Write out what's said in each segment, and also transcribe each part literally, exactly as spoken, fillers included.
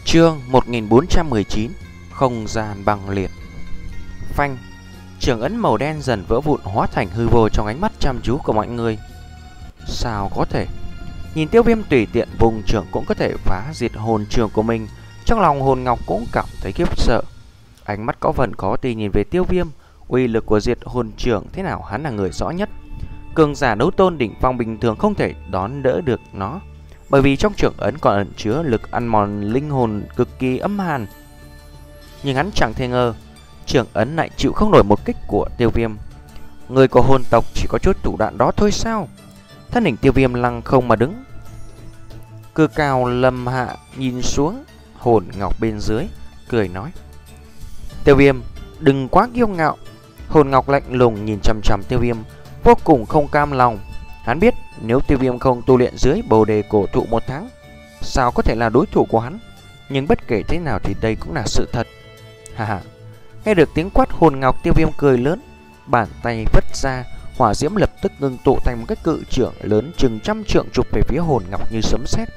Chương một nghìn bốn trăm mười chín. Không gian băng liệt. Phanh. Trường ấn màu đen dần vỡ vụn hóa thành hư vô trong ánh mắt chăm chú của mọi người. Sao có thể? Nhìn Tiêu Viêm tùy tiện vùng trường cũng có thể phá diệt hồn trường của mình. Trong lòng Hồn Ngọc cũng cảm thấy khiếp sợ. Ánh mắt có phần khó tin nhìn về Tiêu Viêm. Uy lực của diệt hồn trường thế nào hắn là người rõ nhất. Cường giả đấu tôn đỉnh phong bình thường không thể đón đỡ được nó, bởi vì trong trường ấn còn ẩn chứa lực ăn mòn linh hồn cực kỳ âm hàn. Nhưng hắn chẳng thể ngờ trường ấn lại chịu không nổi một kích của Tiêu Viêm. Người của hồn tộc chỉ có chút thủ đoạn đó thôi sao? Thân hình Tiêu Viêm lăng không mà đứng, cư cao lâm hạ nhìn xuống Hồn Ngọc bên dưới, cười nói: Tiêu Viêm, đừng quá kiêu ngạo. Hồn Ngọc lạnh lùng nhìn chằm chằm Tiêu Viêm, vô cùng không cam lòng. Hắn biết nếu Tiêu Viêm không tu luyện dưới bồ đề cổ thụ một tháng, sao có thể là đối thủ của hắn. Nhưng bất kể thế nào thì đây cũng là sự thật. Hà hà. Nghe được tiếng quát Hồn Ngọc, Tiêu Viêm cười lớn, bàn tay vất ra, hỏa diễm lập tức ngưng tụ thành một cái cự trưởng lớn chừng trăm trượng chụp về phía Hồn Ngọc như sấm sét.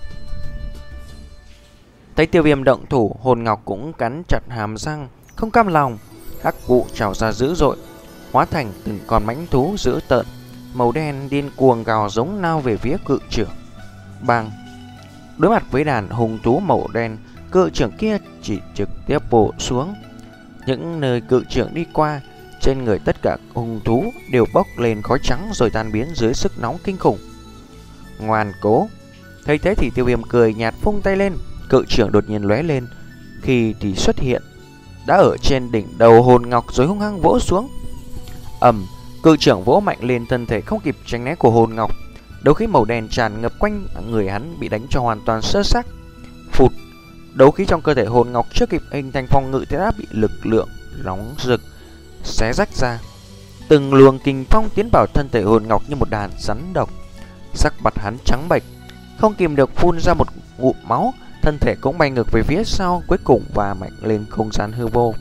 Thấy Tiêu Viêm động thủ, Hồn Ngọc cũng cắn chặt hàm răng, không cam lòng. Hắc vụ trào ra dữ dội, hóa thành từng con mãnh thú dữ tợn, màu đen điên cuồng gào giống lao về phía cự trưởng. Bang! Đối mặt với đàn hung thú màu đen, cự trưởng kia chỉ trực tiếp bổ xuống. Những nơi cự trưởng đi qua, trên người tất cả hung thú đều bốc lên khói trắng rồi tan biến dưới sức nóng kinh khủng. Ngoan cố! Thấy thế thì Tiêu Viêm cười nhạt vung tay lên, cự trưởng đột nhiên lóe lên, khi thì xuất hiện đã ở trên đỉnh đầu Hồn Ngọc rồi hung hăng vỗ xuống. Ầm! Cự trưởng vỗ mạnh lên, thân thể không kịp tránh né của Hồn Ngọc, đấu khí màu đen tràn ngập quanh người hắn bị đánh cho hoàn toàn sơ xác. Phụt! Đấu khí trong cơ thể Hồn Ngọc chưa kịp hình thành phòng ngự thì đã bị lực lượng nóng rực xé rách ra. Từng luồng kình phong tiến vào thân thể Hồn Ngọc như một đàn rắn độc. Sắc mặt hắn trắng bệch, không kìm được phun ra một ngụm máu, thân thể cũng bay ngược về phía sau, cuối cùng và mạnh lên không gian hư vô.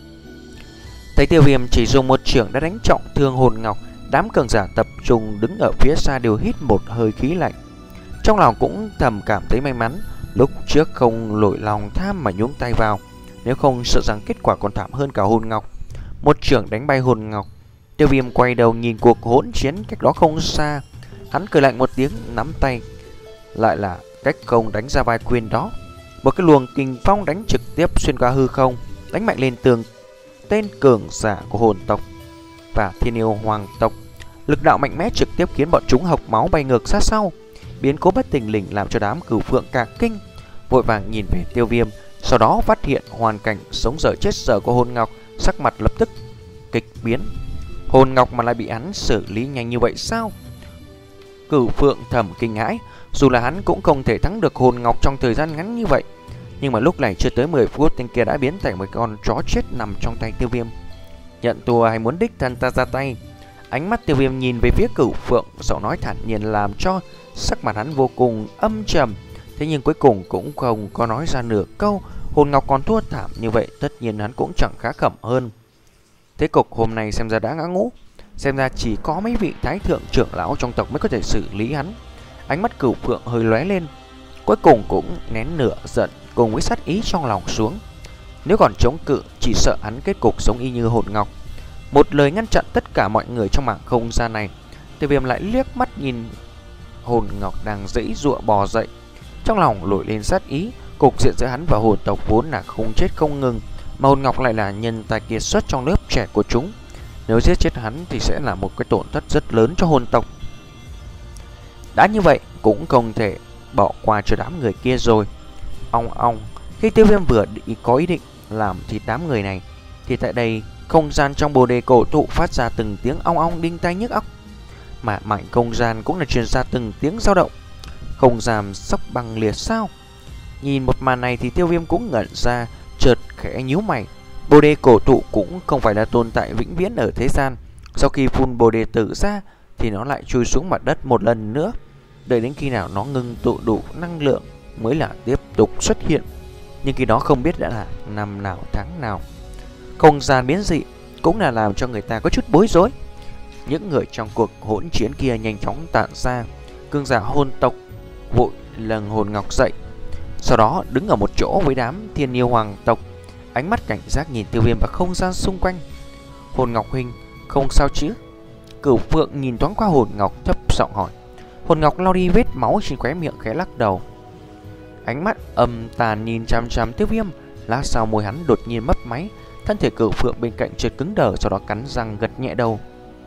Thấy Tiêu Viêm chỉ dùng một chưởng đã đánh trọng thương Hồn Ngọc, đám cường giả tập trung đứng ở phía xa đều hít một hơi khí lạnh. Trong lòng cũng thầm cảm thấy may mắn lúc trước không nổi lòng tham mà nhúng tay vào, nếu không sợ rằng kết quả còn thảm hơn cả Hồn Ngọc. Một chưởng đánh bay Hồn Ngọc, Tiêu Viêm quay đầu nhìn cuộc hỗn chiến cách đó không xa. Hắn cười lạnh một tiếng, nắm tay lại là cách không đánh ra vai quyền đó. Một cái luồng kình phong đánh trực tiếp xuyên qua hư không, đánh mạnh lên tường tên cường giả của hồn tộc và thiên yêu hoàng tộc. Lực đạo mạnh mẽ trực tiếp khiến bọn chúng hộc máu bay ngược ra sau. Biến cố bất thình lình làm cho đám cửu phượng cả kinh, vội vàng nhìn về Tiêu Viêm. Sau đó phát hiện hoàn cảnh sống dở chết dở của Hồn Ngọc, sắc mặt lập tức kịch biến. Hồn Ngọc mà lại bị hắn xử lý nhanh như vậy sao? Cửu phượng thầm kinh hãi. Dù là hắn cũng không thể thắng được Hồn Ngọc trong thời gian ngắn như vậy, nhưng mà lúc này chưa tới mười phút, tên kia đã biến thành một con chó chết nằm trong tay Tiêu Viêm. Nhận thua hay muốn đích thân ta ra tay? Ánh mắt Tiêu Viêm nhìn về phía Cửu Phượng, giọng nói thản nhiên làm cho sắc mặt hắn vô cùng âm trầm. Thế nhưng cuối cùng cũng không có nói ra nửa câu. Hồn Ngọc còn thua thảm như vậy, tất nhiên hắn cũng chẳng khá khẩm hơn. Thế cục hôm nay xem ra đã ngã ngũ, xem ra chỉ có mấy vị thái thượng trưởng lão trong tộc mới có thể xử lý hắn. Ánh mắt Cửu Phượng hơi lóe lên, cuối cùng cũng nén nửa giận cùng với sát ý trong lòng xuống. Nếu còn chống cự, chỉ sợ hắn kết cục giống y như Hồn Ngọc. Một lời ngăn chặn tất cả mọi người trong mảng không gian này. Tiêu Viêm lại liếc mắt nhìn Hồn Ngọc đang giãy giụa bò dậy, trong lòng nổi lên sát ý. Cục diện giữa hắn và hồn tộc vốn là không chết không ngừng, mà Hồn Ngọc lại là nhân tài kiệt xuất trong lớp trẻ của chúng. Nếu giết chết hắn thì sẽ là một cái tổn thất rất lớn cho hồn tộc. Đã như vậy cũng không thể bỏ qua cho đám người kia rồi. Ong ong. Khi Tiêu Viêm vừa định có ý định làm thịt đám người này, thì tại đây không gian trong bồ đề cổ thụ phát ra từng tiếng ong ong đinh tai nhức óc, mà mạnh không gian cũng là truyền ra từng tiếng dao động. Không gian sốc băng liệt sao? Nhìn một màn này thì Tiêu Viêm cũng ngẩn ra, chợt khẽ nhíu mày. Bồ đề cổ thụ cũng không phải là tồn tại vĩnh viễn ở thế gian. Sau khi phun bồ đề tử ra thì nó lại chui xuống mặt đất một lần nữa, đợi đến khi nào nó ngưng tụ đủ năng lượng mới là tiếp tục xuất hiện. Nhưng khi đó không biết đã là năm nào tháng nào. Không gian biến dị cũng là làm cho người ta có chút bối rối. Những người trong cuộc hỗn chiến kia nhanh chóng tản ra. Cường giả hồn tộc vội lầng Hồn Ngọc dậy. sau đó đứng ở một chỗ với đám thiên yêu hoàng tộc, ánh mắt cảnh giác nhìn Tiêu Viêm và không gian xung quanh. Hồn Ngọc huynh, không sao chứ? Cửu Phượng nhìn thoáng qua Hồn Ngọc thấp giọng hỏi. Hồn Ngọc lau đi vết máu trên khóe miệng, khẽ lắc đầu. Ánh mắt âm tàn nhìn chằm chằm Tiêu Viêm. Lát sau môi hắn đột nhiên mấp máy, thân thể Cửu Phượng bên cạnh chợt cứng đờ, sau đó cắn răng gật nhẹ đầu.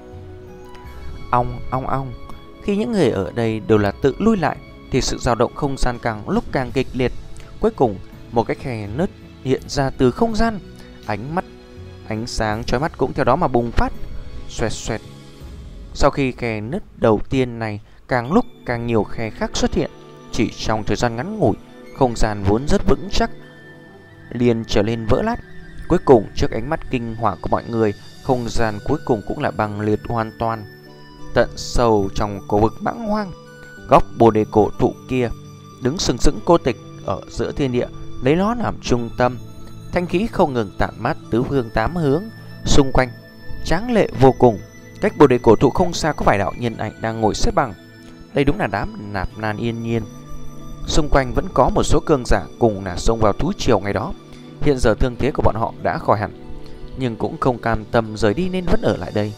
Ong ong ong. Khi những người ở đây đều là tự lui lại thì sự dao động không gian càng lúc càng kịch liệt. Cuối cùng một cái khe nứt hiện ra từ không gian, ánh mắt ánh sáng chói mắt cũng theo đó mà bùng phát. Xoẹt xoẹt. Sau khi khe nứt đầu tiên này, càng lúc càng nhiều khe khác xuất hiện. Chỉ trong thời gian ngắn ngủi, không gian vốn rất vững chắc liền trở lên vỡ lát. Cuối cùng trước ánh mắt kinh hoàng của mọi người, không gian cuối cùng cũng là băng liệt hoàn toàn. Tận sâu trong cổ vực mãng hoang, góc bồ đề cổ thụ kia đứng sừng sững cô tịch ở giữa thiên địa, lấy nó làm trung tâm. Thanh khí không ngừng tản mát tứ phương tám hướng, xung quanh tráng lệ vô cùng. Cách bồ đề cổ thụ không xa có vài đạo nhân ảnh đang ngồi xếp bằng. Đây đúng là đám nạp nan yên nhiên. Xung quanh vẫn có một số cường giả cùng là xông vào thú triều ngày đó. Hiện giờ thương thế của bọn họ đã khỏi hẳn, nhưng cũng không cam tâm rời đi nên vẫn ở lại đây.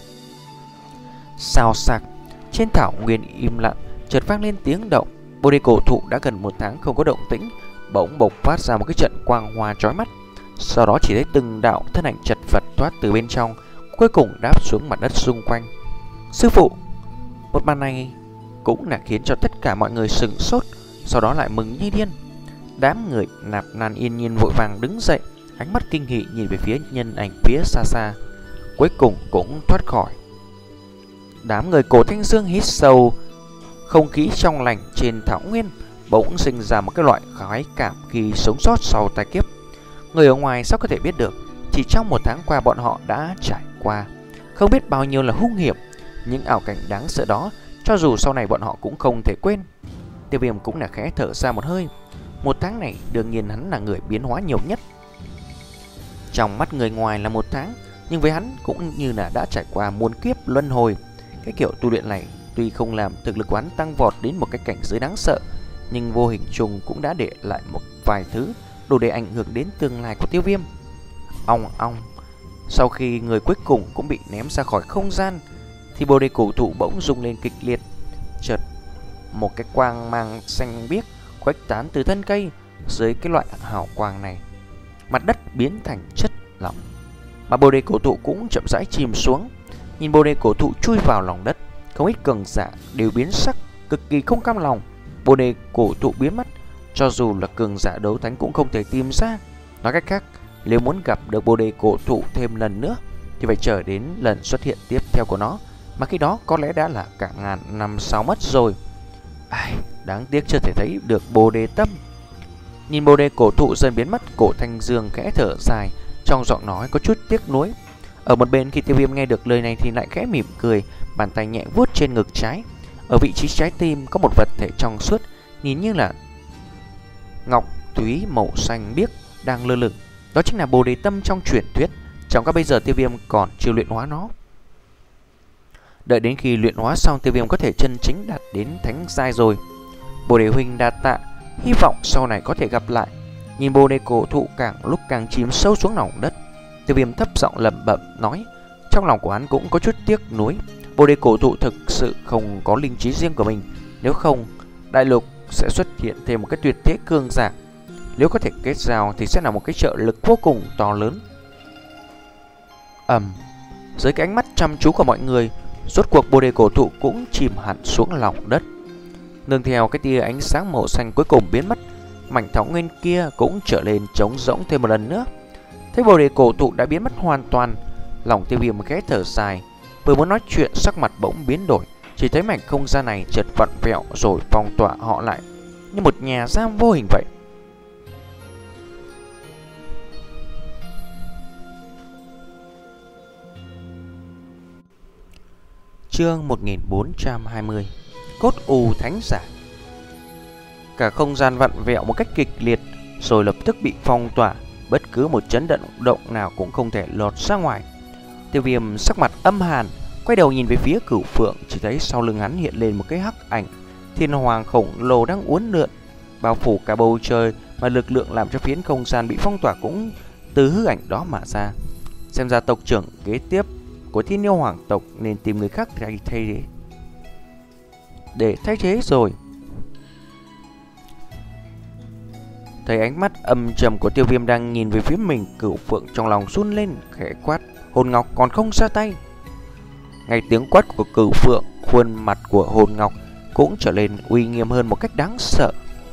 Xào xạc, trên thảo nguyên im lặng, chợt vang lên tiếng động. Bồ đề cổ thụ đã gần một tháng không có động tĩnh, bỗng bộc phát ra một cái trận quang hoa chói mắt. Sau đó chỉ thấy từng đạo thân ảnh chật vật thoát từ bên trong, cuối cùng đáp xuống mặt đất xung quanh. Sư phụ! Một màn này cũng là khiến cho tất cả mọi người sửng sốt, sau đó lại mừng như điên. Đám người nạp nan yên nhiên vội vàng đứng dậy, ánh mắt kinh hỉ nhìn về phía nhân ảnh phía xa xa. Cuối cùng cũng thoát khỏi. Đám người Cổ Thanh Dương hít sâu không khí trong lành trên thảo nguyên, bỗng sinh ra một cái loại khoái cảm khi sống sót sau tai kiếp. Người ở ngoài sao có thể biết được, chỉ trong một tháng qua bọn họ đã trải qua không biết bao nhiêu là hung hiểm. Những ảo cảnh đáng sợ đó, cho dù sau này bọn họ cũng không thể quên. Tiêu Viêm cũng là khẽ thở ra một hơi. Một tháng này đương nhiên hắn là người biến hóa nhiều nhất. Trong mắt người ngoài là một tháng, nhưng với hắn cũng như là đã trải qua muôn kiếp luân hồi. Cái kiểu tu luyện này tuy không làm thực lực của hắn tăng vọt đến một cái cảnh giới đáng sợ, nhưng vô hình chung cũng đã để lại một vài thứ đủ để ảnh hưởng đến tương lai của Tiêu Viêm. Ong ong. Sau khi người cuối cùng cũng bị ném ra khỏi không gian, thì bồ đề cổ thụ bỗng rung lên kịch liệt. Chợt một cái quang mang xanh biếc khuếch tán từ thân cây. Dưới cái loại hào quang này, mặt đất biến thành chất lỏng, mà bồ đề cổ thụ cũng chậm rãi chìm xuống. Nhìn bồ đề cổ thụ chui vào lòng đất, không ít cường giả đều biến sắc, cực kỳ không cam lòng. Bồ đề cổ thụ biến mất, cho dù là cường giả đấu thánh cũng không thể tìm ra. Nói cách khác, nếu muốn gặp được bồ đề cổ thụ thêm lần nữa thì phải chờ đến lần xuất hiện tiếp theo của nó, mà khi đó có lẽ đã là cả ngàn năm sau mất rồi. Ai, đáng tiếc chưa thể thấy được bồ đề tâm. Nhìn bồ đề cổ thụ dần biến mất, Cổ Thanh Dương khẽ thở dài, trong giọng nói có chút tiếc nuối. Ở một bên khi Tiêu Viêm nghe được lời này thì lại khẽ mỉm cười, bàn tay nhẹ vuốt trên ngực trái. Ở vị trí trái tim có một vật thể trong suốt, nhìn như là ngọc thúy màu xanh biếc đang lơ lửng. Đó chính là bồ đề tâm trong truyền thuyết. Trong các bây giờ Tiêu Viêm còn chưa luyện hóa nó. Đợi đến khi luyện hóa xong, Tiêu Viêm có thể chân chính đạt đến thánh giai rồi. Bồ đề huynh đa tạ, hy vọng sau này có thể gặp lại. Nhìn bồ đề cổ thụ càng lúc càng chìm sâu xuống lòng đất, Tiêu Viêm thấp giọng lẩm bẩm nói. Trong lòng của hắn cũng có chút tiếc nuối. Bồ đề cổ thụ thực sự không có linh trí riêng của mình, nếu không đại lục sẽ xuất hiện thêm một cái tuyệt thế cường giả. Nếu có thể kết giao thì sẽ là một cái trợ lực vô cùng to lớn. Ầm, dưới cái ánh mắt chăm chú của mọi người, rốt cuộc bồ đề cổ thụ cũng chìm hẳn xuống lòng đất. Nương theo cái tia ánh sáng màu xanh cuối cùng biến mất, mảnh thảo nguyên kia cũng trở lên trống rỗng thêm một lần nữa. Thấy bồ đề cổ thụ đã biến mất hoàn toàn, lòng Tiêu Viêm khẽ thở dài. Vừa muốn nói chuyện, sắc mặt bỗng biến đổi. Chỉ thấy mảnh không gian này chợt vặn vẹo rồi phong tỏa họ lại như một nhà giam vô hình vậy. Chương một nghìn bốn trăm hai mươi. Cốt u thánh giả. Cả không gian vặn vẹo một cách kịch liệt, rồi lập tức bị phong tỏa. Bất cứ một chấn động động nào cũng không thể lọt ra ngoài. Tiêu Viêm sắc mặt âm hàn, quay đầu nhìn về phía Cửu Phượng, chỉ thấy sau lưng hắn hiện lên một cái hắc ảnh thiên hoàng khổng lồ đang uốn lượn, bao phủ cả bầu trời mà lực lượng làm cho phiến không gian bị phong tỏa cũng từ hư ảnh đó mà ra. Xem ra tộc trưởng kế tiếp của Thiên Yêu Hoàng tộc nên tìm người khác thay thế để thay thế rồi. Thấy ánh mắt âm trầm của Tiêu Viêm đang nhìn về phía mình, Cửu Phượng trong lòng run lên, khẽ quát: Hồn Ngọc còn không ra tay. Ngay tiếng quát của Cửu Phượng, khuôn mặt của Hồn Ngọc cũng trở nên uy nghiêm hơn một cách đáng sợ.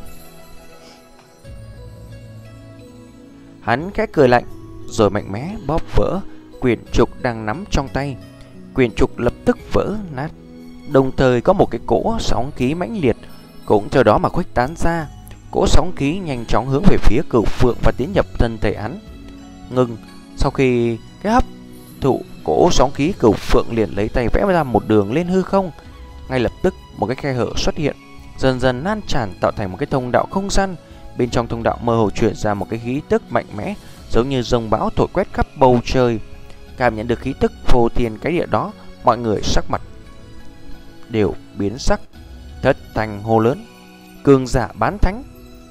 Hắn khẽ cười lạnh, rồi mạnh mẽ bóp vỡ quyển trục đang nắm trong tay. Quyển trục lập tức vỡ nát, đồng thời có một cái cỗ sóng khí mãnh liệt cũng theo đó mà khuếch tán ra. Cỗ sóng khí nhanh chóng hướng về phía Cửu Phượng và tiến nhập thân thể hắn. Ngừng, sau khi cái hấp thụ cỗ sóng khí, Cửu Phượng liền lấy tay vẽ ra một đường lên hư không. Ngay lập tức một cái khe hở xuất hiện, dần dần lan tràn tạo thành một cái thông đạo không gian. Bên trong thông đạo mơ hồ chuyển ra một cái khí tức mạnh mẽ, giống như dòng bão thổi quét khắp bầu trời. Cảm nhận được khí tức phô thiên cái địa đó, mọi người sắc mặt đều biến sắc, thất thanh hô lớn: cường giả bán thánh!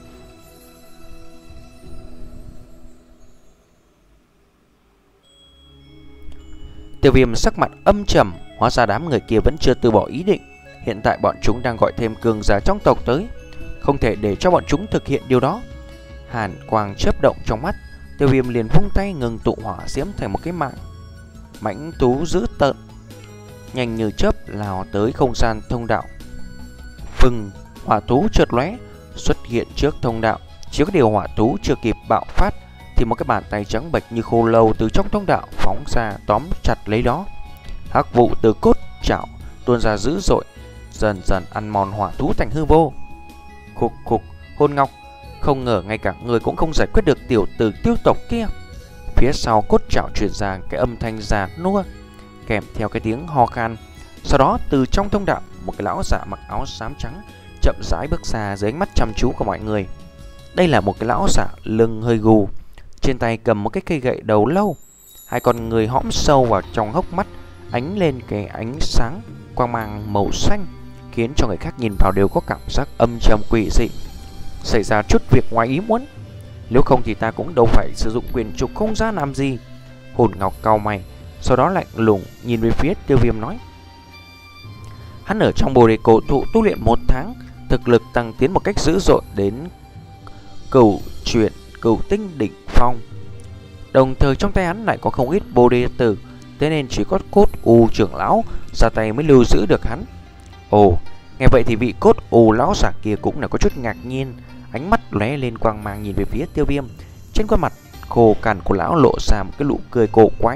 Tiêu Viêm sắc mặt âm trầm, hóa ra đám người kia vẫn chưa từ bỏ ý định. Hiện tại bọn chúng đang gọi thêm cường giả trong tộc tới, không thể để cho bọn chúng thực hiện điều đó. Hàn quang chớp động trong mắt, Tiêu Viêm liền vung tay ngừng tụ hỏa diễm thành một cái mạng mãnh thú dữ tợn, nhanh như chớp lao tới không gian thông đạo. Phừng, hỏa thú chợt lóe xuất hiện trước thông đạo. Chỉ có điều hỏa thú chưa kịp bạo phát thì một cái bàn tay trắng bệch như khô lâu từ trong thông đạo phóng ra tóm chặt lấy đó. Hắc vụ từ cốt chảo tuôn ra dữ dội, dần dần ăn mòn hỏa thú thành hư vô. Khục khục, Hồn Ngọc, không ngờ ngay cả người cũng không giải quyết được tiểu tử Tiêu tộc kia. Phía sau cốt chảo truyền ra cái âm thanh già nua kèm theo cái tiếng ho khan. Sau đó từ trong thông đạo, một cái lão giả mặc áo xám trắng chậm rãi bước ra dưới ánh mắt chăm chú của mọi người. Đây là một cái lão giả lưng hơi gù, trên tay cầm một cái cây gậy đầu lâu, hai con người hõm sâu vào trong hốc mắt, ánh lên cái ánh sáng quang mang màu xanh, khiến cho người khác nhìn vào đều có cảm giác âm trầm quỷ dị. Xảy ra chút việc ngoài ý muốn, nếu không thì ta cũng đâu phải sử dụng quyền trục không gian làm gì. Hồn Ngọc cau mày, sau đó lạnh lùng nhìn về phía Tiêu Viêm nói: hắn ở trong Bồ Đề Cổ Thụ tu luyện một tháng, thực lực tăng tiến một cách dữ dội đến cửu chuyển cửu tinh đỉnh phong. Đồng thời trong tay hắn lại có không ít Bồ Đề tử, thế nên chỉ có Cốt U trưởng lão ra tay mới lưu giữ được hắn. Ồ, nghe vậy thì vị Cốt U lão giả kia cũng là có chút ngạc nhiên, ánh mắt lóe lên quang mang nhìn về phía Tiêu Viêm. Trên khuôn mặt khô cằn của lão lộ ra một cái nụ cười cổ quái.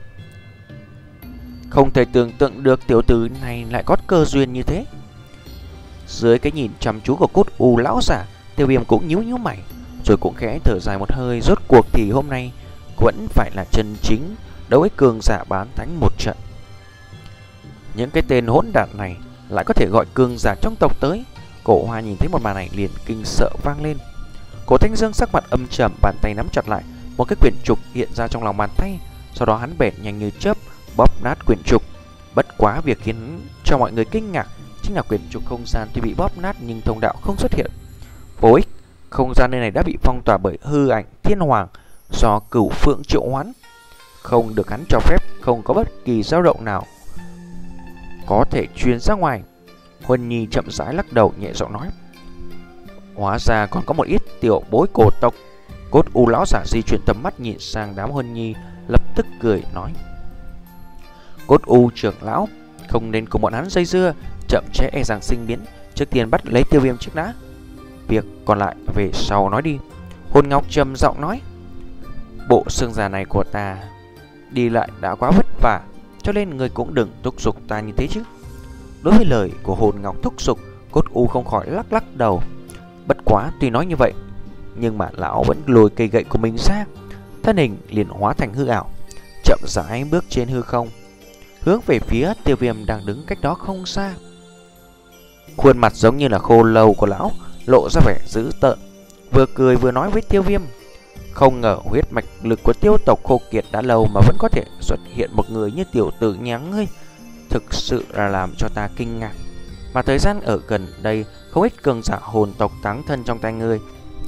Không thể tưởng tượng được tiểu tử này lại có cơ duyên như thế. Dưới cái nhìn chăm chú của Cốt U lão giả, Tiêu Viêm cũng nhíu nhíu mày, rồi cũng khẽ thở dài một hơi. Rốt cuộc thì hôm nay vẫn phải là chân chính đấu với cường giả bán thánh một trận. Những cái tên hỗn đản này lại có thể gọi cường giả trong tộc tới. Cổ Hoa nhìn thấy một màn này liền kinh sợ vang lên. Cổ Thanh Dương sắc mặt âm trầm, bàn tay nắm chặt lại, một cái quyển trục hiện ra trong lòng bàn tay. Sau đó hắn bèn nhanh như chớp bóp nát quyển trục. Bất quá việc khiến cho mọi người kinh ngạc chính là quyển trục không gian tuy bị bóp nát nhưng thông đạo không xuất hiện. Vô ích, không gian nơi này đã bị phong tỏa bởi hư ảnh thiên hoàng do Cửu Phượng triệu hoán, không được hắn cho phép, không có bất kỳ dao động nào có thể truyền ra ngoài. Huân Nhi chậm rãi lắc đầu nhẹ giọng nói: hóa ra còn có một ít tiểu bối cổ tộc. Cốt U lão giả di chuyển tầm mắt nhìn sang đám Huân Nhi, lập tức cười nói: Cốt U trưởng lão, không nên cùng bọn hắn dây dưa, chậm trễ e rằng sinh biến. Trước tiên bắt lấy Tiêu Viêm trước đã, việc còn lại về sau nói đi. Hồn Ngọc trầm giọng nói: bộ xương già này của ta đi lại đã quá vất vả, cho nên người cũng đừng thúc giục ta như thế chứ. Đối với lời của Hồn Ngọc thúc giục, Cốt U không khỏi lắc lắc đầu. Bất quá tuy nói như vậy, nhưng mà lão vẫn lùi cây gậy của mình ra, thân hình liền hóa thành hư ảo, chậm rãi bước trên hư không, hướng về phía Tiêu Viêm đang đứng cách đó không xa. Khuôn mặt giống như là khô lâu của lão lộ ra vẻ dữ tợn, vừa cười vừa nói với Tiêu Viêm: không ngờ huyết mạch lực của Tiêu tộc khô kiệt đã lâu mà vẫn có thể xuất hiện một người như tiểu tử nhà ngươi, thực sự là làm cho ta kinh ngạc. Mà thời gian ở gần đây không ít cường giả hồn tộc táng thân trong tay ngươi,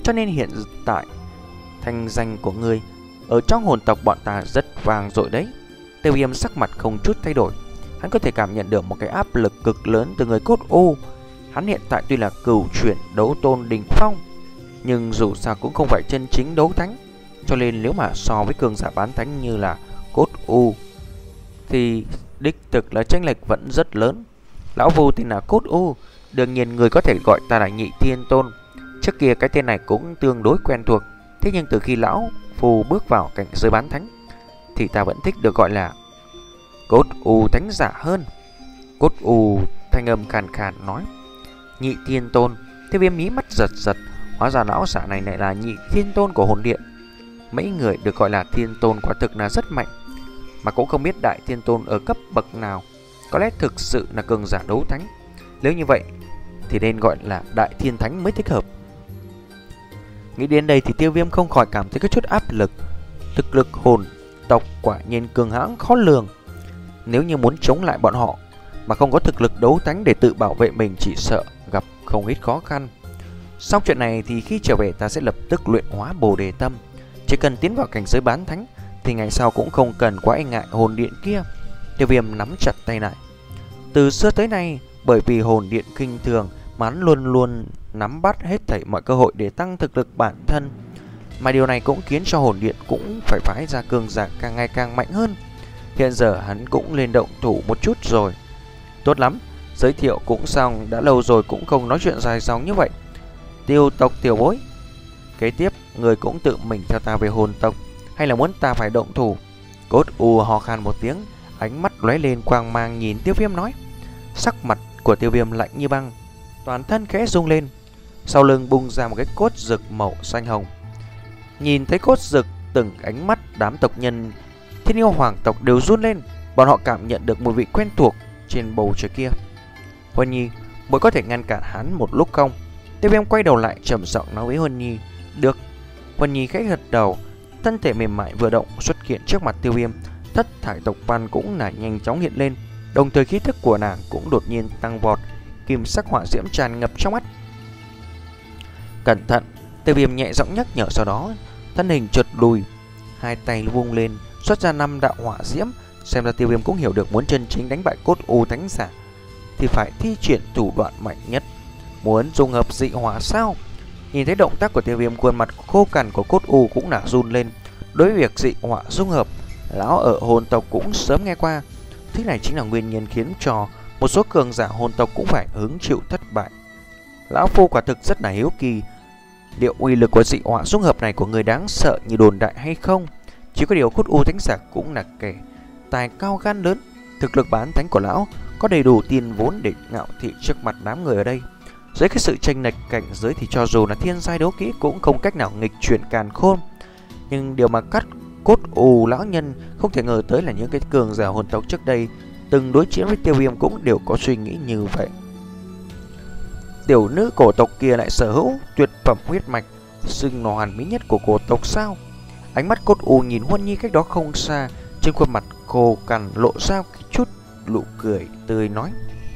cho nên hiện tại thanh danh của ngươi ở trong hồn tộc bọn ta rất vang dội đấy. Tiêu Viêm sắc mặt không chút thay đổi. Hắn có thể cảm nhận được một cái áp lực cực lớn từ người Cốt U. Hắn hiện tại tuy là cửu chuyển đấu tôn đỉnh phong, nhưng dù sao cũng không phải chân chính đấu thánh. Cho nên nếu mà so với cường giả bán thánh như là Cốt U thì đích thực là chênh lệch vẫn rất lớn. Lão Phu tên là Cốt U, đương nhiên người có thể gọi ta là Nhị Thiên Tôn. Trước kia cái tên này cũng tương đối quen thuộc. Thế nhưng từ khi Lão Phu bước vào cảnh giới bán thánh thì ta vẫn thích được gọi là Cốt U thánh giả hơn. Cốt U thanh âm khàn khàn nói. Nhị Thiên Tôn. Tiêu Viêm mí mắt giật giật. Hóa ra lão giả này lại là Nhị Thiên Tôn của hồn điện. Mấy người được gọi là Thiên Tôn quả thực là rất mạnh, mà cũng không biết Đại Thiên Tôn ở cấp bậc nào. Có lẽ thực sự là cường giả đấu thánh. Nếu như vậy thì nên gọi là Đại Thiên Thánh mới thích hợp. Nghĩ đến đây thì Tiêu Viêm không khỏi cảm thấy có chút áp lực. Thực lực hồn tộc quả nhiên cường hãn khó lường. Nếu như muốn chống lại bọn họ mà không có thực lực đấu thánh để tự bảo vệ mình, chỉ sợ gặp không ít khó khăn. Sau chuyện này thì khi trở về ta sẽ lập tức luyện hóa Bồ Đề Tâm. Chỉ cần tiến vào cảnh giới bán thánh thì ngày sau cũng không cần quá e ngại hồn điện kia. Tiêu Viêm nắm chặt tay lại. Từ xưa tới nay, bởi vì hồn điện kinh thường mà hắn luôn luôn nắm bắt hết thảy mọi cơ hội để tăng thực lực bản thân. Mà điều này cũng khiến cho hồn điện cũng phải phái ra cường giả càng ngày càng mạnh hơn. Hiện giờ hắn cũng lên động thủ một chút rồi. Tốt lắm, giới thiệu cũng xong, đã lâu rồi cũng không nói chuyện dài dòng như vậy. Tiêu tộc tiểu bối, kế tiếp người cũng tự mình theo ta về hồn tộc, hay là muốn ta phải động thủ? Cốt U ho khan một tiếng, ánh mắt lóe lên quang mang nhìn Tiêu Viêm nói. Sắc mặt của Tiêu Viêm lạnh như băng, toàn thân khẽ rung lên. Sau lưng bung ra một cái cốt rực màu xanh hồng. Nhìn thấy cốt rực, từng ánh mắt đám tộc nhân Thiên Yêu Hoàng tộc đều run lên. Bọn họ cảm nhận được mùi vị quen thuộc trên bầu trời kia. Huân Nhi, muội có thể ngăn cản hắn một lúc không? Tiêu Viêm quay đầu lại trầm giọng nói với Huân Nhi. Được. Huân Nhi khẽ gật đầu. Thân thể mềm mại vừa động xuất hiện trước mặt Tiêu Viêm. Thất thải tộc văn cũng là nhanh chóng hiện lên, đồng thời khí thức của nàng cũng đột nhiên tăng vọt, kim sắc hỏa diễm tràn ngập trong mắt. Cẩn thận! Tiêu Viêm nhẹ giọng nhắc nhở, sau đó thân hình chợt lùi, hai tay vung lên xuất ra năm đạo hỏa diễm. Xem ra Tiêu Viêm cũng hiểu được muốn chân chính đánh bại Cốt U thánh giả thì phải thi triển thủ đoạn mạnh nhất. Muốn dung hợp dị hỏa sao? Nhìn thấy động tác của Tiêu Viêm, khuôn mặt khô cằn của Cốt U cũng đã run lên. Đối với việc dị hỏa dung hợp, lão ở hồn tộc cũng sớm nghe qua. Thế này chính là nguyên nhân khiến cho một số cường giả hồn tộc cũng phải hứng chịu thất bại. Lão Phu quả thực rất là hiếu kỳ, liệu uy lực của dị hỏa dung hợp này của người đáng sợ như đồn đại hay không? Chỉ có điều Cốt U thánh giả cũng là kẻ tài cao gan lớn, thực lực bán thánh của lão có đầy đủ tiền vốn để ngạo thị trước mặt đám người ở đây. Dưới cái sự chênh lệch cảnh giới thì cho dù là thiên giai đấu kỹ cũng không cách nào nghịch chuyển càn khôn. Nhưng điều mà cắt Cốt U lão nhân không thể ngờ tới là những cái cường giả hồn tộc trước đây từng đối chiến với Tiêu Viêm cũng đều có suy nghĩ như vậy. Tiểu nữ cổ tộc kia lại sở hữu tuyệt phẩm huyết mạch, xưng là hoàn mỹ nhất của cổ tộc sao? Ánh mắt Cốt U nhìn Huân Nhi cách đó không xa, trên khuôn mặt khô cằn lộ ra chút nụ cười tươi nói.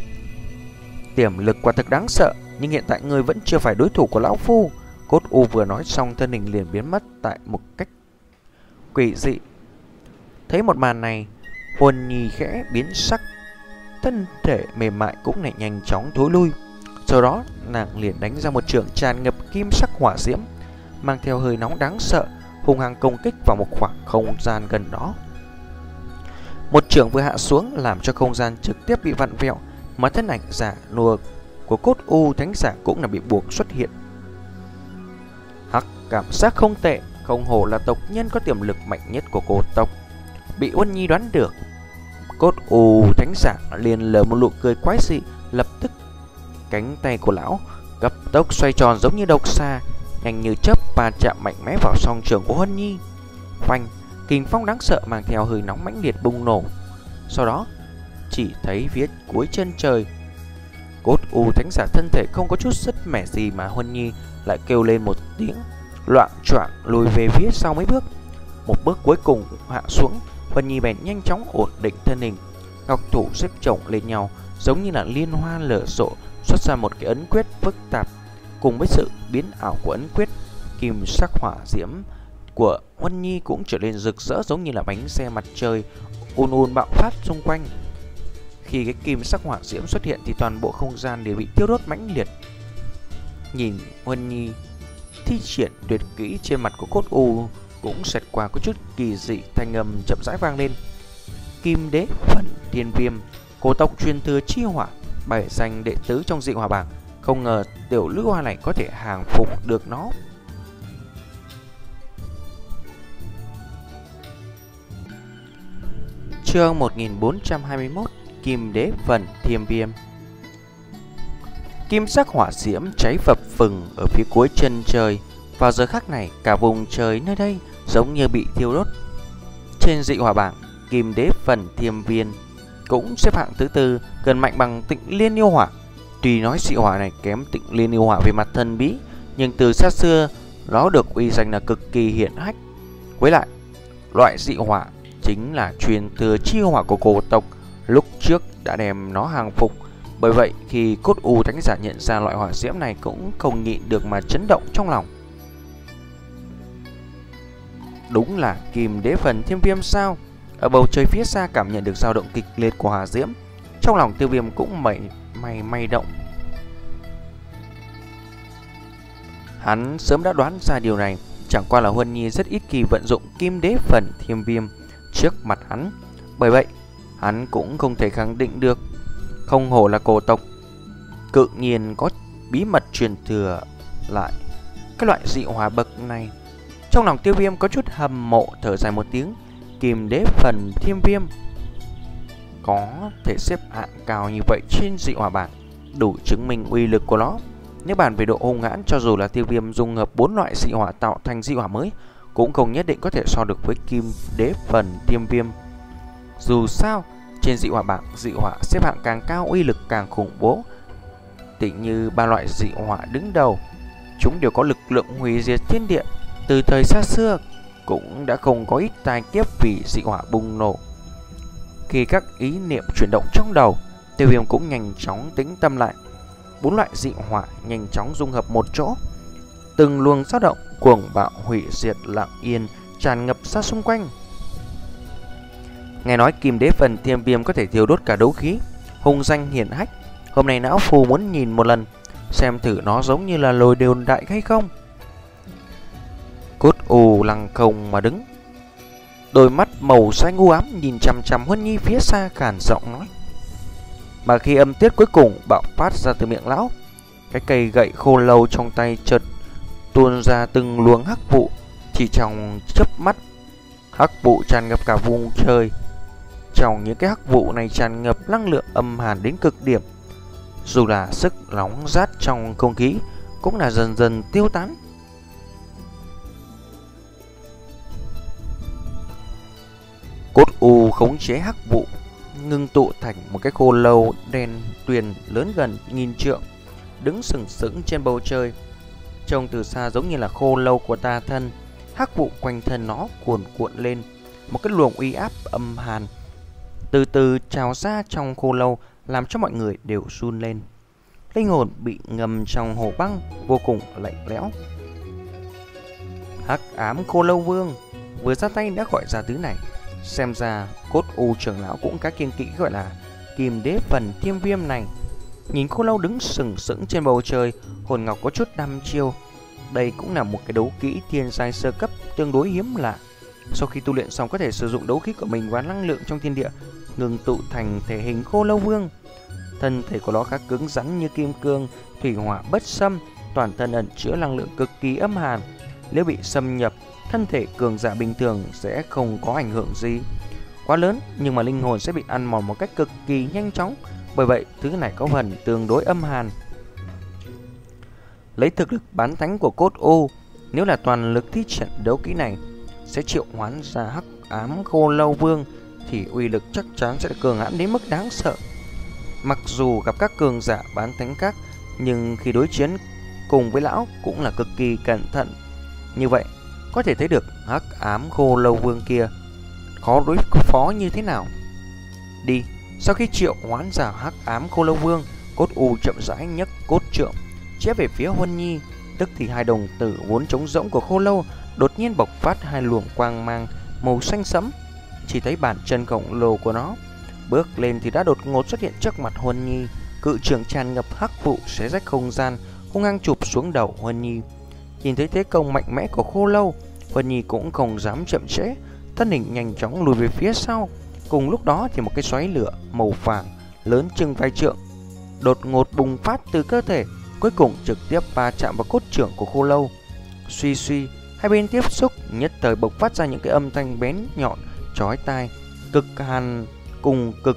Tiềm lực quả thực đáng sợ, nhưng hiện tại ngươi vẫn chưa phải đối thủ của lão Phu. Cốt U vừa nói xong, thân hình liền biến mất tại một cách quỷ dị. Thấy một màn này, Huân Nhi khẽ biến sắc, thân thể mềm mại cũng lại nhanh chóng thối lui. Sau đó nàng liền đánh ra một chưởng tràn ngập kim sắc hỏa diễm, mang theo hơi nóng đáng sợ, hung hăng công kích vào một khoảng không gian gần đó. Một chưởng vừa hạ xuống làm cho không gian trực tiếp bị vặn vẹo, mà thân ảnh giả nua của Cốt U thánh giả cũng là bị buộc xuất hiện. Hắc, cảm giác không tệ, không hổ là tộc nhân có tiềm lực mạnh nhất của cổ tộc. Bị Huân Nhi đoán được, Cốt U thánh giả liền lờ một nụ cười quái dị, lập tức cánh tay của lão cấp tốc xoay tròn giống như độc xà, nhanh như chớp va chạm mạnh mẽ vào song trường của Huân Nhi. Phanh, kình phong đáng sợ mang theo hơi nóng mãnh liệt bùng nổ. Sau đó chỉ thấy phía cuối chân trời, Cốt U thánh giả thân thể không có chút sức mẻ gì mà Huân Nhi lại kêu lên một tiếng, loạng choạng lùi về phía sau mấy bước. Một bước cuối cùng hạ xuống, Huân Nhi bèn nhanh chóng ổn định thân hình, ngọc thủ xếp chồng lên nhau giống như là liên hoa nở rộ, xuất ra một cái ấn quyết phức tạp. Cùng với sự biến ảo của ấn quyết, kim sắc hỏa diễm của Huân Nhi cũng trở nên rực rỡ giống như là bánh xe mặt trời ùn ùn bạo phát xung quanh. Khi cái kim sắc hỏa diễm xuất hiện thì toàn bộ không gian đều bị thiêu đốt mãnh liệt. Nhìn Huân Nhi thi triển tuyệt kỹ, trên mặt của Cốt U cũng xẹt qua có chút kỳ dị, thanh âm chậm rãi vang lên. Kim Đế Phần Thiên Viêm, cổ tộc truyền thừa chi hỏa, bảy danh đệ tứ trong dị hỏa bảng, không ngờ tiểu nữ hoa này có thể hàng phục được nó. Chương một nghìn bốn trăm hai mươi mốt, Kim Đế Phần Thiên Viêm. Kim sắc hỏa diễm cháy phập phừng ở phía cuối chân trời. Vào giờ khắc này, cả vùng trời nơi đây giống như bị thiêu đốt. Trên dị hỏa bảng, Kim Đế Phần Thiên Viêm cũng xếp hạng thứ tư, gần mạnh bằng Tịnh Liên Yêu Hỏa. Tuy nói dị hỏa này kém Tịnh Liên Yêu Hỏa về mặt thần bí, nhưng từ xa xưa nó được uy danh là cực kỳ hiển hách. Với lại, loại dị hỏa chính là truyền thừa chi hỏa của cổ tộc, lúc trước đã đem nó hàng phục. Bởi vậy khi Cốt U thánh giả nhận ra loại hỏa diễm này cũng không nhịn được mà chấn động trong lòng. Đúng là Kim Đế Phần Thiên Viêm sao? Ở bầu trời phía xa cảm nhận được dao động kịch liệt của hỏa diễm, trong lòng Tiêu Viêm cũng mảy may may động. Hắn sớm đã đoán ra điều này, chẳng qua là Huân Nhi rất ít khi vận dụng Kim Đế Phần Thiên Viêm trước mặt hắn. Bởi vậy hắn cũng không thể khẳng định được. Không hổ là cổ tộc, cự nhiên có bí mật truyền thừa lại cái loại dị hỏa bậc này. Trong lòng Tiêu Viêm có chút hâm mộ, thở dài một tiếng. Kim Đế Phần Thiên Viêm có thể xếp hạng cao như vậy trên dị hỏa bảng, đủ chứng minh uy lực của nó. Nếu bàn về độ hung hãn, cho dù là Tiêu Viêm dung hợp bốn loại dị hỏa tạo thành dị hỏa mới, cũng không nhất định có thể so được với Kim Đế Phần Thiên Viêm. Dù sao, trên dị hỏa bảng, dị hỏa xếp hạng càng cao, uy lực càng khủng bố. Tỉ như ba loại dị hỏa đứng đầu, chúng đều có lực lượng hủy diệt thiên địa. Từ thời xa xưa cũng đã không có ít tai kiếp vì dị hỏa bùng nổ. Khi các ý niệm chuyển động trong đầu, Tiêu Viêm cũng nhanh chóng tĩnh tâm lại. Bốn loại dị hỏa nhanh chóng dung hợp một chỗ, từng luồng dao động cuồng bạo hủy diệt lặng yên tràn ngập ra xung quanh. Nghe nói Kim Đế Phần Thiên Viêm có thể thiêu đốt cả đấu khí, hung danh hiển hách. Hôm nay lão phu muốn nhìn một lần, xem thử nó giống như là lôi đồn đại hay không. Cốt U lăng không mà đứng, đôi mắt màu xanh u ám nhìn chằm chằm Huân Nhi phía xa, khàn giọng nói. Mà khi âm tiết cuối cùng bạo phát ra từ miệng lão, cái cây gậy khô lâu trong tay chợt tuôn ra từng luồng hắc vụ. Chỉ trong chớp mắt, hắc vụ tràn ngập cả vùng trời. Trong những cái hắc vụ này tràn ngập năng lượng âm hàn đến cực điểm. Dù là sức nóng rát trong không khí cũng là dần dần tiêu tán. Cốt U khống chế hắc vụ, ngưng tụ thành một cái khô lâu đen tuyền lớn gần nghìn trượng, đứng sừng sững trên bầu trời. Trông từ xa giống như là khô lâu của tà thân. Hắc vụ quanh thân nó cuồn cuộn lên, một cái luồng uy áp âm hàn từ từ trào ra trong khô lâu, làm cho mọi người đều run lên. Linh hồn bị ngầm trong hồ băng, vô cùng lạnh lẽo. Hắc ám khô lâu vương vừa ra tay đã gọi ra thứ này. Xem ra Cốt U trưởng lão cũng cá kiêng kỵ gọi là Kim Đế Phần Thiên Viêm này. Nhìn khô lâu đứng sừng sững trên bầu trời, hồn ngọc có chút đăm chiêu. Đây cũng là một cái đấu kỹ thiên giai sơ cấp tương đối hiếm lạ. Sau khi tu luyện xong có thể sử dụng đấu khí của mình và năng lượng trong thiên địa ngừng tụ thành thể hình khô lâu vương. Thân thể của nó khá cứng rắn như kim cương, thủy hỏa bất xâm, toàn thân ẩn chứa năng lượng cực kỳ âm hàn. Nếu bị xâm nhập, thân thể cường giả bình thường sẽ không có ảnh hưởng gì quá lớn, nhưng mà linh hồn sẽ bị ăn mòn một cách cực kỳ nhanh chóng. Bởi vậy thứ này có phần tương đối âm hàn. Lấy thực lực bán thánh của Cốt U, nếu là toàn lực thi triển đấu kỹ này sẽ triệu hoán ra hắc ám khô lâu vương, thì uy lực chắc chắn sẽ cường hãn đến mức đáng sợ. Mặc dù gặp các cường giả bán thánh khác, nhưng khi đối chiến cùng với lão cũng là cực kỳ cẩn thận. Như vậy có thể thấy được hắc ám khô lâu vương kia khó đối phó như thế nào. Đi. Sau khi triệu hoán ra hắc ám khô lâu vương, Cốt U chậm rãi nhấc cốt trượng chĩa về phía Huân Nhi, tức thì hai đồng tử vốn trống rỗng của khô lâu đột nhiên bộc phát hai luồng quang mang màu xanh sẫm. Chỉ thấy bàn chân khổng lồ của nó bước lên thì đã đột ngột xuất hiện trước mặt Huân Nhi, cự trường tràn ngập hắc vụ xé rách không gian, hung hăng chụp xuống đầu Huân Nhi. Nhìn thấy thế công mạnh mẽ của khô lâu, Huân Nhi cũng không dám chậm trễ, thân hình nhanh chóng lùi về phía sau. Cùng lúc đó thì một cái xoáy lửa màu vàng lớn chừng vài trượng đột ngột bùng phát từ cơ thể, cuối cùng trực tiếp va chạm vào cốt trưởng của khô lâu. Suy suy, hai bên tiếp xúc, nhất thời bộc phát ra những cái âm thanh bén nhọn chói tai, cực hàn cùng cực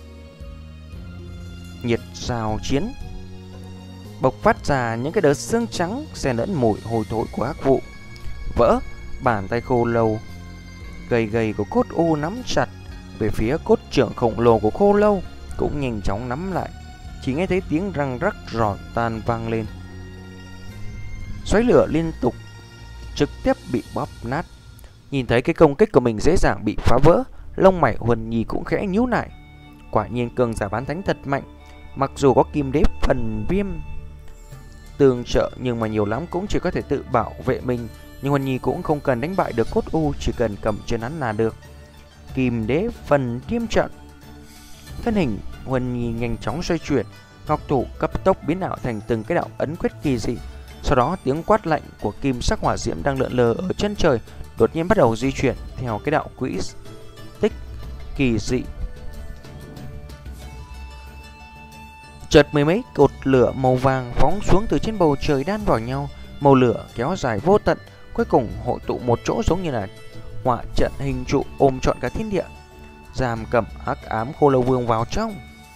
nhiệt giao chiến, bộc phát ra những cái đợt xương trắng xen lẫn mùi hôi thối của hắc vụ. Vỡ, bàn tay khô lâu gầy gầy của cốt u nắm chặt về phía cốt trưởng khổng lồ của khô lâu cũng nhanh chóng nắm lại. Chỉ nghe thấy tiếng răng rắc rò tan vang lên. Xoáy lửa liên tục trực tiếp bị bóp nát. Nhìn thấy cái công kích của mình dễ dàng bị phá vỡ, lông mày Huân Nhi cũng khẽ nhíu lại. Quả nhiên cường giả bán thánh thật mạnh. Mặc dù có kim đế phần viêm tương trợ, nhưng mà nhiều lắm cũng chỉ có thể tự bảo vệ mình. Nhưng Huân Nhi cũng không cần đánh bại được cốt u, chỉ cần cầm chân hắn là được. Kim đế phần tiêm trận. Thân hình Huân Nhi nhanh chóng xoay chuyển, ngọc thủ cấp tốc biến ảo thành từng cái đạo ấn quyết kỳ dị. Sau đó tiếng quát lạnh của kim sắc hỏa diễm đang lượn lờ ở chân trời đột nhiên bắt đầu di chuyển theo cái đạo quỹ tích kỳ dị. Chợt mười mấy cột lửa màu vàng phóng xuống từ trên bầu trời đan vào nhau, màu lửa kéo dài vô tận, cuối cùng hội tụ một chỗ giống như là hỏa trận hình trụ ôm trọn cả thiên địa, giam cầm hắc ám khô lâu vương vào trong.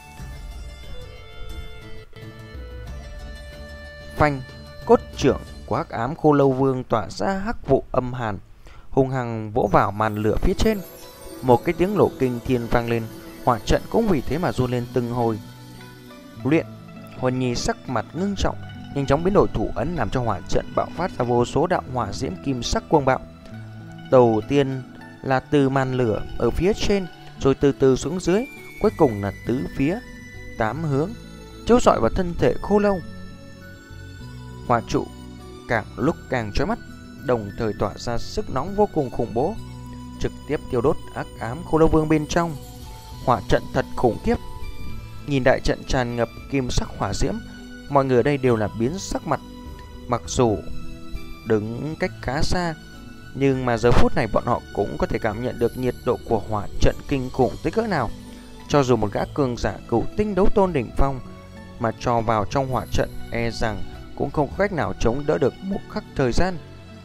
Phanh, cốt trưởng của hắc ám khô lâu vương tỏa ra hắc vụ âm hàn, hung hăng vỗ vào màn lửa phía trên. Một cái tiếng nổ kinh thiên vang lên, hỏa trận cũng vì thế mà run lên từng hồi. Luyện, Huân Nhi sắc mặt ngưng trọng, nhanh chóng biến đổi thủ ấn làm cho hỏa trận bạo phát ra vô số đạo hỏa diễm kim sắc cuồng bạo. Đầu tiên là từ màn lửa ở phía trên, rồi từ từ xuống dưới, cuối cùng là tứ phía tám hướng chiếu rọi vào thân thể khô lâu. Hỏa trụ càng lúc càng chói mắt, đồng thời tỏa ra sức nóng vô cùng khủng bố, trực tiếp tiêu đốt ác ám khô lâu vương bên trong. Hỏa trận thật khủng khiếp. Nhìn đại trận tràn ngập kim sắc hỏa diễm, mọi người ở đây đều là biến sắc mặt. Mặc dù đứng cách khá xa, nhưng mà giờ phút này bọn họ cũng có thể cảm nhận được nhiệt độ của hỏa trận kinh khủng tới cỡ nào. Cho dù một gã cường giả cửu tinh đấu tôn đỉnh phong mà cho vào trong hỏa trận, e rằng cũng không có cách nào chống đỡ được một khắc thời gian.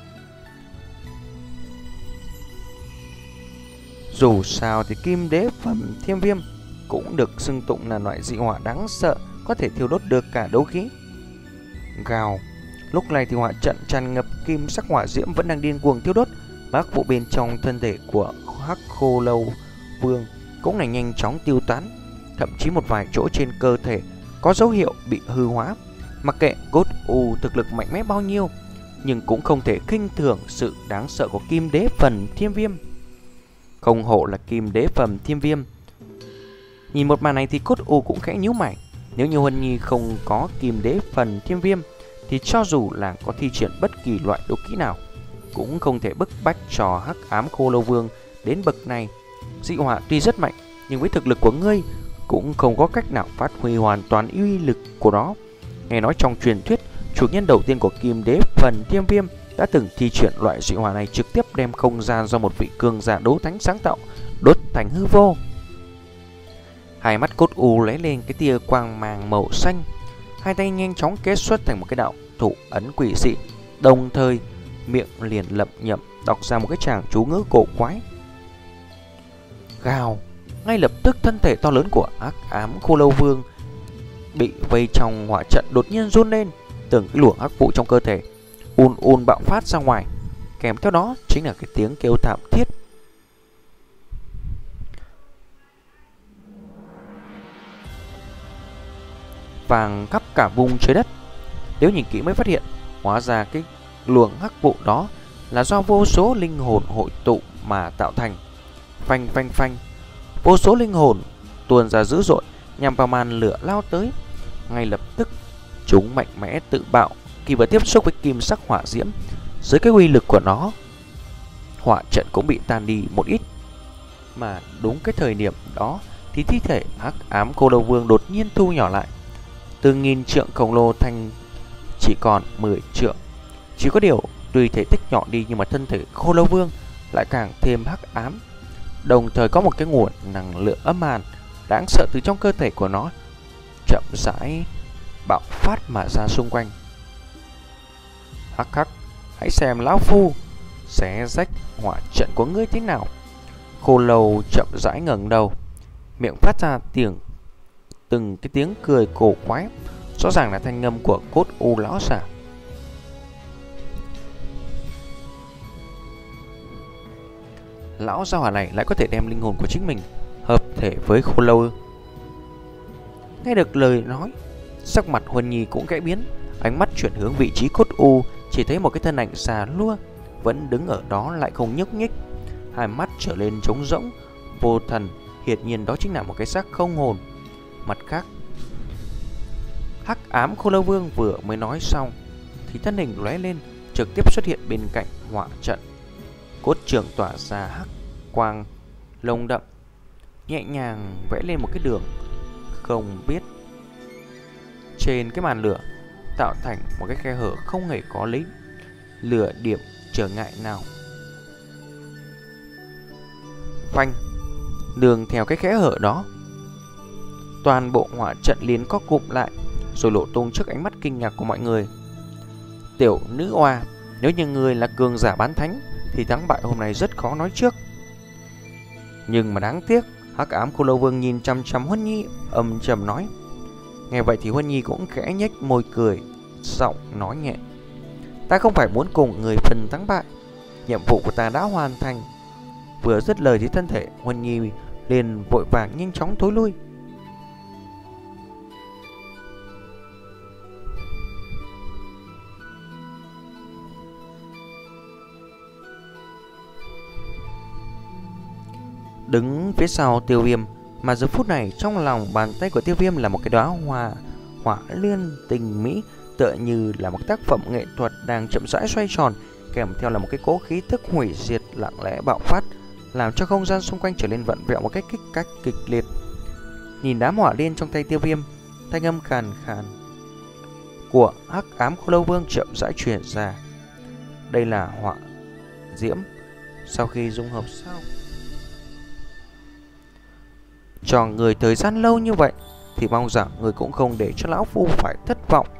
Dù sao thì kim đế phẩm thiêm viêm cũng được xưng tụng là loại dị hỏa đáng sợ, có thể thiêu đốt được cả đấu khí. Gào. Lúc này thì hỏa trận tràn ngập kim sắc hỏa diễm vẫn đang điên cuồng thiêu đốt, hắc vụ bên trong thân thể của hắc khô lâu vương cũng là nhanh chóng tiêu tán, thậm chí một vài chỗ trên cơ thể có dấu hiệu bị hư hóa. Mặc kệ cốt u thực lực mạnh mẽ bao nhiêu, nhưng cũng không thể khinh thường sự đáng sợ của kim đế phần thiêm viêm. Không hổ là kim đế phẩm thiêm viêm. Nhìn một màn này thì cốt u cũng khẽ nhíu mày. Nếu như Huân Nhi không có kim đế phần thiêm viêm thì cho dù là có thi triển bất kỳ loại đấu kỹ nào cũng không thể bức bách trò hắc ám khô lâu vương đến bậc này. Dị hỏa tuy rất mạnh, nhưng với thực lực của ngươi cũng không có cách nào phát huy hoàn toàn uy lực của nó. Nghe nói trong truyền thuyết, chủ nhân đầu tiên của kim đế phần thiêm viêm đã từng thi triển loại dị hỏa này, trực tiếp đem không gian do một vị cường giả đấu thánh sáng tạo đốt thành hư vô. Hai mắt cốt u lấy lên cái tia quang màng màu xanh, hai tay nhanh chóng kết xuất thành một cái đạo thủ ấn quỷ dị, đồng thời miệng liền lẩm nhẩm đọc ra một cái tràng chú ngữ cổ quái. Gào. Ngay lập tức thân thể to lớn của ác ám khô lâu vương bị vây trong hỏa trận đột nhiên run lên, từng cái luồng hắc vụ trong cơ thể un un bạo phát ra ngoài, kèm theo đó chính là cái tiếng kêu thảm thiết. Vàng khắp cả vùng trời đất. Nếu nhìn kỹ mới phát hiện, hóa ra cái luồng hắc vụ đó là do vô số linh hồn hội tụ mà tạo thành. Phanh phanh phanh, vô số linh hồn tuôn ra dữ dội nhằm vào màn lửa lao tới. Ngay lập tức chúng mạnh mẽ tự bạo khi vừa tiếp xúc với kim sắc hỏa diễm, dưới cái uy lực của nó, hỏa trận cũng bị tan đi một ít. Mà đúng cái thời điểm đó thì thi thể hắc ám Khô Lâu Vương đột nhiên thu nhỏ lại, từ nghìn trượng khổng lồ thành chỉ còn mười trượng. Chỉ có điều tuy thể tích nhỏ đi nhưng mà thân thể Khô Lâu Vương lại càng thêm hắc ám, đồng thời có một cái nguồn năng lượng âm hàn đáng sợ từ trong cơ thể của nó chậm rãi bạo phát mà ra xung quanh. Hắc hắc, hãy xem lão phu xé rách hỏa trận của ngươi thế nào. Khô Lâu chậm rãi ngẩng đầu, miệng phát ra tiếng từng cái tiếng cười cổ quái, rõ ràng là thanh âm của Cốt U lão giả. Lão gia hỏa này lại có thể đem linh hồn của chính mình hợp thể với Khô Lâu. Nghe được lời nói, sắc mặt Huân Nhi cũng khẽ biến, ánh mắt chuyển hướng vị trí Cốt U, chỉ thấy một cái thân ảnh già nua vẫn đứng ở đó lại không nhúc nhích, hai mắt trở lên trống rỗng, vô thần. Hiển nhiên đó chính là một cái xác không hồn. Mặt khác, hắc ám Khô Lâu Vương vừa mới nói xong thì thân hình lóe lên, trực tiếp xuất hiện bên cạnh hỏa trận. Cốt trường tỏa ra hắc quang lông đậm, nhẹ nhàng vẽ lên một cái đường không biết trên cái màn lửa, tạo thành một cái khe hở không hề có lấy lửa điểm trở ngại nào. Phanh, đường theo cái kẽ hở đó, toàn bộ hỏa trận liền co cụm lại, rồi lộ tung trước ánh mắt kinh ngạc của mọi người. Tiểu nữ oa, nếu như người là cường giả bán thánh thì thắng bại hôm nay rất khó nói trước. Nhưng mà đáng tiếc, hắc ám Khô Lâu Vương nhìn chăm chăm Huân Nhi, âm trầm nói. Nghe vậy thì Huân Nhi cũng khẽ nhếch môi cười, giọng nói nhẹ. Ta không phải muốn cùng người phân thắng bại, nhiệm vụ của ta đã hoàn thành. Vừa dứt lời thì thân thể Huân Nhi liền vội vàng nhanh chóng thối lui. Đứng phía sau Tiêu Viêm, mà giờ phút này trong lòng bàn tay của Tiêu Viêm là một cái đóa hoa hỏa liên tình mỹ, tựa như là một tác phẩm nghệ thuật đang chậm rãi xoay tròn, kèm theo là một cái cỗ khí tức hủy diệt lặng lẽ bạo phát, làm cho không gian xung quanh trở nên vặn vẹo một cách kích cách kịch liệt. Nhìn đám hỏa liên trong tay Tiêu Viêm, thanh âm khàn khàn của hắc ám Khô Lâu Vương chậm rãi truyền ra. Đây là hỏa diễm sau khi dung hợp sao? Cho người thời gian lâu như vậy thì mong rằng người cũng không để cho lão phu phải thất vọng.